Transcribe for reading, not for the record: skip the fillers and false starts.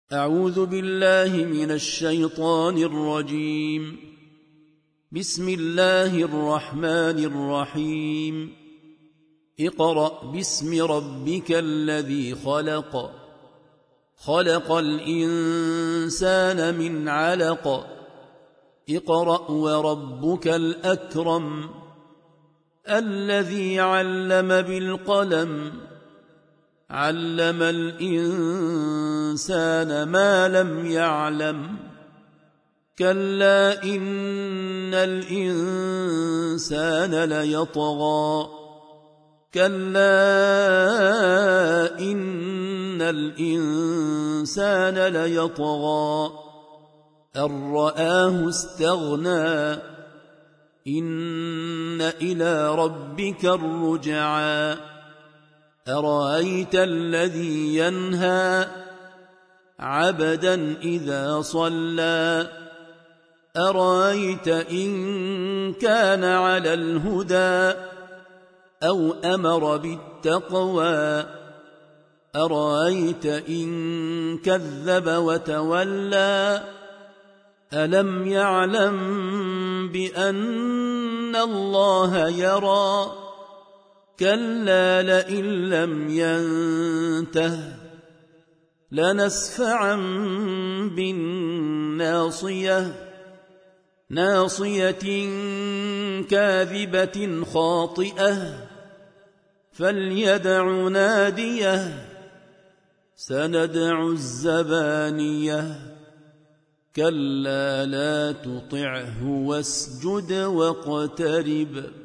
أعوذ بالله من الشيطان الرجيم. بسم الله الرحمن الرحيم. اقرأ باسم ربك الذي خلق، خلق الإنسان من علق، اقرأ وربك الأكرم، الذي علم بالقلم، علم الإنسان ما لم يعلم، كلا إن الإنسان ليطغى، كلا إن الإنسان ليطغى أن رآه استغنى، إن إلى ربك الرجعى. أرأيت الذي ينهى عبدا إذا صلى، أرأيت إن كان على الهدى أو أمر بالتقوى، أرأيت إن كذب وتولى، ألم يعلم بأن الله يرى، كلا لئن لم ينته لنسفعا بالناصية، ناصية كاذبة خاطئة، فليدع ناديه، سندع الزبانية، كلا لا تطعه واسجد واقترب.